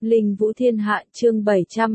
Linh Vũ Thiên Hạ chương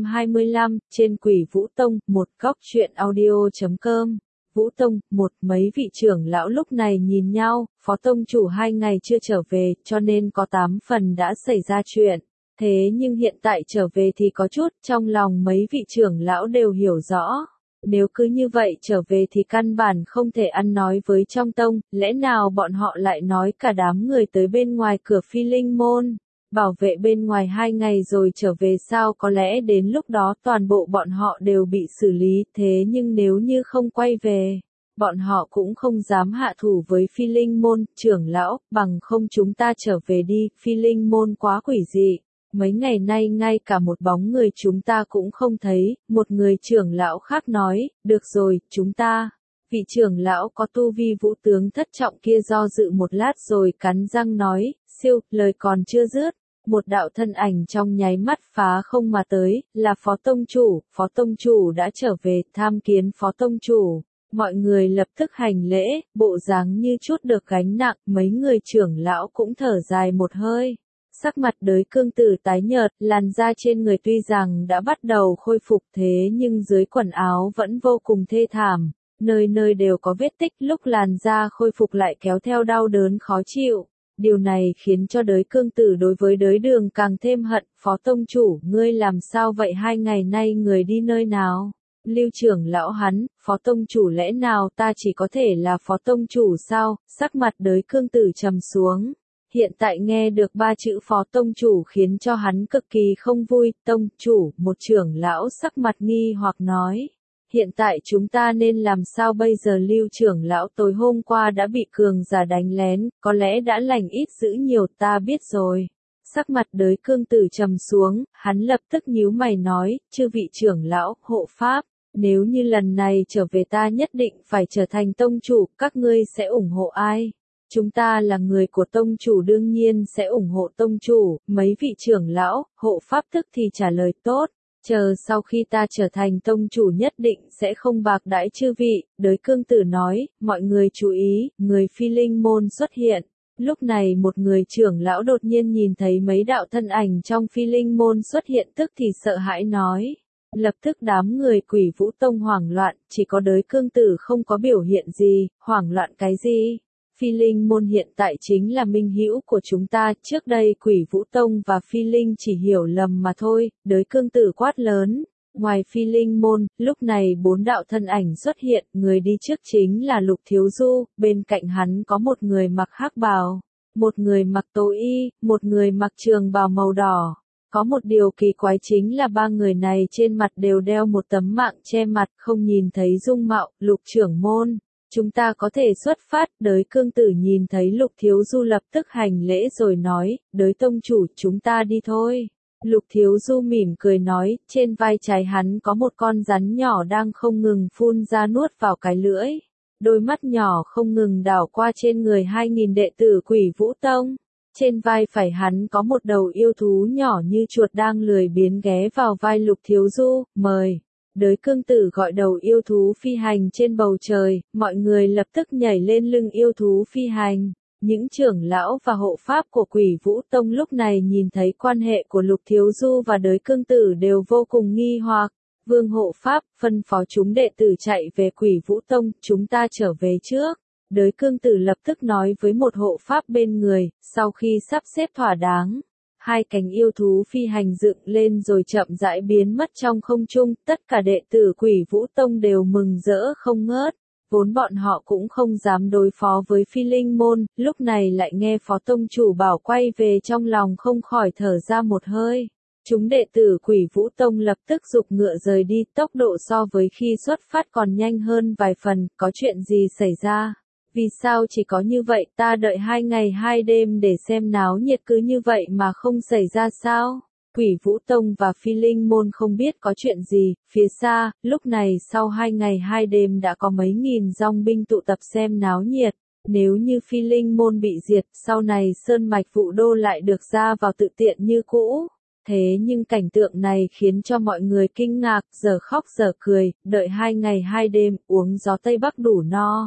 725, trên Quỷ Vũ Tông, một góc truyện audio.com. Vũ Tông, mấy vị trưởng lão lúc này nhìn nhau, Phó Tông chủ 2 ngày chưa trở về, cho nên có 8 phần đã xảy ra chuyện. Thế nhưng hiện tại trở về thì có chút, trong lòng mấy vị trưởng lão đều hiểu rõ. Nếu cứ như vậy trở về thì căn bản không thể ăn nói với trong tông, lẽ nào bọn họ lại nói cả đám người tới bên ngoài cửa Phi Linh môn. Bảo vệ bên ngoài 2 ngày rồi trở về sao, có lẽ đến lúc đó toàn bộ bọn họ đều bị xử lý, thế nhưng nếu như không quay về, bọn họ cũng không dám hạ thủ với Phi Linh môn. Trưởng lão, bằng không chúng ta trở về đi, Phi Linh môn quá quỷ dị, mấy ngày nay ngay cả một bóng người chúng ta cũng không thấy. Một người trưởng lão khác nói, được rồi, chúng ta. Vị trưởng lão có tu vi vũ tướng thất trọng kia do dự một lát rồi cắn răng nói, siêu, lời còn chưa dứt. Một đạo thân ảnh trong nháy mắt phá không mà tới, là Phó Tông chủ đã trở về. Tham kiến Phó Tông chủ. Mọi người lập tức hành lễ, bộ dáng như chút được gánh nặng, mấy người trưởng lão cũng thở dài một hơi. Sắc mặt Đới Cương Tử tái nhợt, làn da trên người tuy rằng đã bắt đầu khôi phục thế nhưng dưới quần áo vẫn vô cùng thê thảm, nơi nơi đều có vết tích, lúc làn da khôi phục lại kéo theo đau đớn khó chịu. Điều này khiến cho Đới Cương Tử đối với Đới Đường càng thêm hận. Phó Tông chủ, ngươi làm sao vậy, 2 ngày nay người đi nơi nào? Lưu trưởng lão hắn, Phó Tông chủ lẽ nào ta chỉ có thể là Phó Tông chủ sao? Sắc mặt Đới Cương Tử trầm xuống. Hiện tại nghe được 3 chữ Phó Tông chủ khiến cho hắn cực kỳ không vui. Tông chủ, một trưởng lão sắc mặt nghi hoặc nói. Hiện tại chúng ta nên làm sao bây giờ? Lưu trưởng lão, tối hôm qua đã bị cường giả đánh lén, có lẽ đã lành ít dữ nhiều, ta biết rồi. Sắc mặt Đới Cương Tử trầm xuống, hắn lập tức nhíu mày nói, chư vị trưởng lão, hộ pháp, nếu như lần này trở về ta nhất định phải trở thành tông chủ, các ngươi sẽ ủng hộ ai? Chúng ta là người của tông chủ đương nhiên sẽ ủng hộ tông chủ. Mấy vị trưởng lão, hộ pháp tức thì trả lời tốt. Chờ sau khi ta trở thành tông chủ nhất định sẽ không bạc đãi chư vị. Đới Cương Tử nói, mọi người chú ý, người Phi Linh môn xuất hiện. Lúc này một người trưởng lão đột nhiên nhìn thấy mấy đạo thân ảnh trong Phi Linh môn xuất hiện tức thì sợ hãi nói. Lập tức đám người Quỷ Vũ Tông hoảng loạn, chỉ có Đới Cương Tử không có biểu hiện gì. Hoảng loạn cái gì? Phi Linh môn hiện tại chính là minh hữu của chúng ta, trước đây Quỷ Vũ Tông và Phi Linh chỉ hiểu lầm mà thôi. Đới Cương Tử quát lớn. Ngoài Phi Linh môn, lúc này 4 đạo thân ảnh xuất hiện, người đi trước chính là Lục Thiếu Du, bên cạnh hắn có một người mặc hắc bào, một người mặc tố y, một người mặc trường bào màu đỏ. Có một điều kỳ quái chính là 3 người này trên mặt đều đeo một tấm mạng che mặt, không nhìn thấy dung mạo. Lục trưởng môn, chúng ta có thể xuất phát. Đới Cương Tử nhìn thấy Lục Thiếu Du lập tức hành lễ rồi nói, Đới tông chủ, chúng ta đi thôi. Lục Thiếu Du mỉm cười nói, trên vai trái hắn có một con rắn nhỏ đang không ngừng phun ra nuốt vào cái lưỡi. Đôi mắt nhỏ không ngừng đảo qua trên người 2.000 đệ tử Quỷ Vũ Tông. Trên vai phải hắn có một đầu yêu thú nhỏ như chuột đang lười biếng ghé vào vai Lục Thiếu Du, mời. Đới Cương Tử gọi đầu yêu thú phi hành trên bầu trời, mọi người lập tức nhảy lên lưng yêu thú phi hành. Những trưởng lão và hộ pháp của Quỷ Vũ Tông lúc này nhìn thấy quan hệ của Lục Thiếu Du và Đới Cương Tử đều vô cùng nghi hoặc. Vương hộ pháp, phân phó chúng đệ tử chạy về Quỷ Vũ Tông, chúng ta trở về trước. Đới Cương Tử lập tức nói với một hộ pháp bên người, sau khi sắp xếp thỏa đáng. 2 cánh yêu thú phi hành dựng lên rồi chậm rãi biến mất trong không trung, tất cả đệ tử Quỷ Vũ Tông đều mừng rỡ không ngớt. Vốn bọn họ cũng không dám đối phó với Phi Linh môn, lúc này lại nghe Phó Tông chủ bảo quay về, trong lòng không khỏi thở ra một hơi. Chúng đệ tử Quỷ Vũ Tông lập tức giục ngựa rời đi, tốc độ so với khi xuất phát còn nhanh hơn vài phần. Có chuyện gì xảy ra? Vì sao chỉ có như vậy? Ta đợi 2 ngày 2 đêm để xem náo nhiệt cứ như vậy mà không xảy ra sao? Quỷ Vũ Tông và Phi Linh môn không biết có chuyện gì. Phía xa, lúc này sau 2 ngày 2 đêm đã có mấy nghìn dòng binh tụ tập xem náo nhiệt. Nếu như Phi Linh môn bị diệt, sau này Sơn Mạch Vũ Đô lại được ra vào tự tiện như cũ. Thế nhưng cảnh tượng này khiến cho mọi người kinh ngạc, giờ khóc giờ cười, đợi 2 ngày 2 đêm, uống gió Tây Bắc đủ no.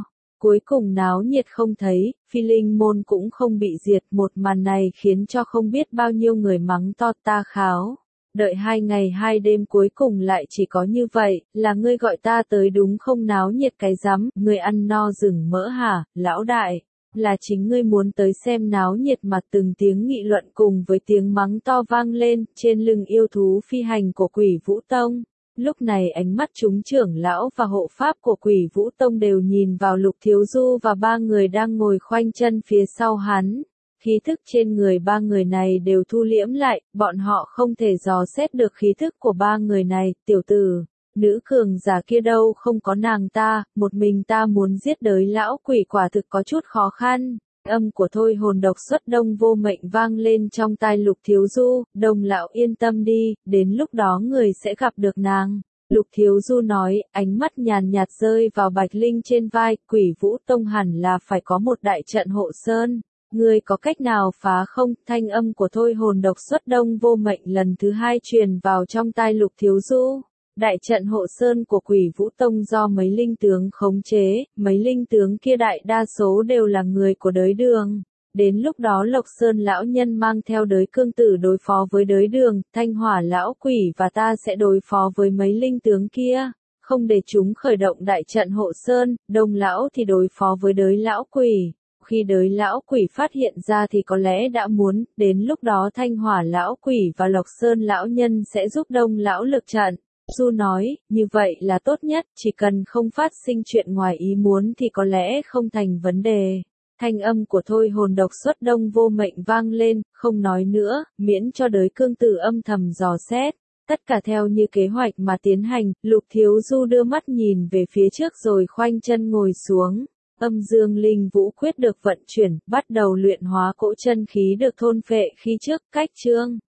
Cuối cùng náo nhiệt không thấy, Phi Linh môn cũng không bị diệt, một màn này khiến cho không biết bao nhiêu người mắng to ta kháo. Đợi 2 ngày 2 đêm cuối cùng lại chỉ có như vậy, là ngươi gọi ta tới đúng không, náo nhiệt cái rắm, ngươi ăn no rừng mỡ hả, lão đại, là chính ngươi muốn tới xem náo nhiệt mà. Từng tiếng nghị luận cùng với tiếng mắng to vang lên, trên lưng yêu thú phi hành của Quỷ Vũ Tông. Lúc này ánh mắt chúng trưởng lão và hộ pháp của Quỷ Vũ Tông đều nhìn vào Lục Thiếu Du và 3 người đang ngồi khoanh chân phía sau hắn. Khí thức trên người 3 người này đều thu liễm lại, bọn họ không thể dò xét được khí thức của 3 người này. Tiểu tử, nữ cường giả kia đâu, không có nàng ta, một mình ta muốn giết đới lão quỷ quả thực có chút khó khăn. Âm của Thôi Hồn độc xuất Đông Vô Mệnh vang lên trong tai Lục Thiếu Du. Đông lão yên tâm đi, đến lúc đó người sẽ gặp được nàng. Lục Thiếu Du nói, ánh mắt nhàn nhạt rơi vào Bạch Linh trên vai. Quỷ Vũ Tông hẳn là phải có một đại trận hộ sơn. Ngươi có cách nào phá không? Thanh âm của Thôi Hồn độc xuất Đông Vô Mệnh lần thứ 2 truyền vào trong tai Lục Thiếu Du. Đại trận hộ sơn của Quỷ Vũ Tông do mấy linh tướng khống chế, mấy linh tướng kia đại đa số đều là người của đới đường. Đến lúc đó Lộc Sơn lão nhân mang theo đới cương tử đối phó với đới đường, Thanh Hỏa lão quỷ và ta sẽ đối phó với mấy linh tướng kia, không để chúng khởi động đại trận hộ sơn. Đông lão thì đối phó với đới lão quỷ. Khi đới lão quỷ phát hiện ra thì có lẽ đã muốn, đến lúc đó Thanh Hỏa lão quỷ và Lộc Sơn lão nhân sẽ giúp Đông lão lực trận. Du nói, như vậy là tốt nhất, chỉ cần không phát sinh chuyện ngoài ý muốn thì có lẽ không thành vấn đề. Thanh âm của Thôi Hồn độc xuất Đông Vô Mệnh vang lên, không nói nữa, miễn cho đới cương tử âm thầm dò xét. Tất cả theo như kế hoạch mà tiến hành. Lục Thiếu Du đưa mắt nhìn về phía trước rồi khoanh chân ngồi xuống. Âm dương linh vũ quyết được vận chuyển, bắt đầu luyện hóa cỗ chân khí được thôn phệ khi trước. Cách chương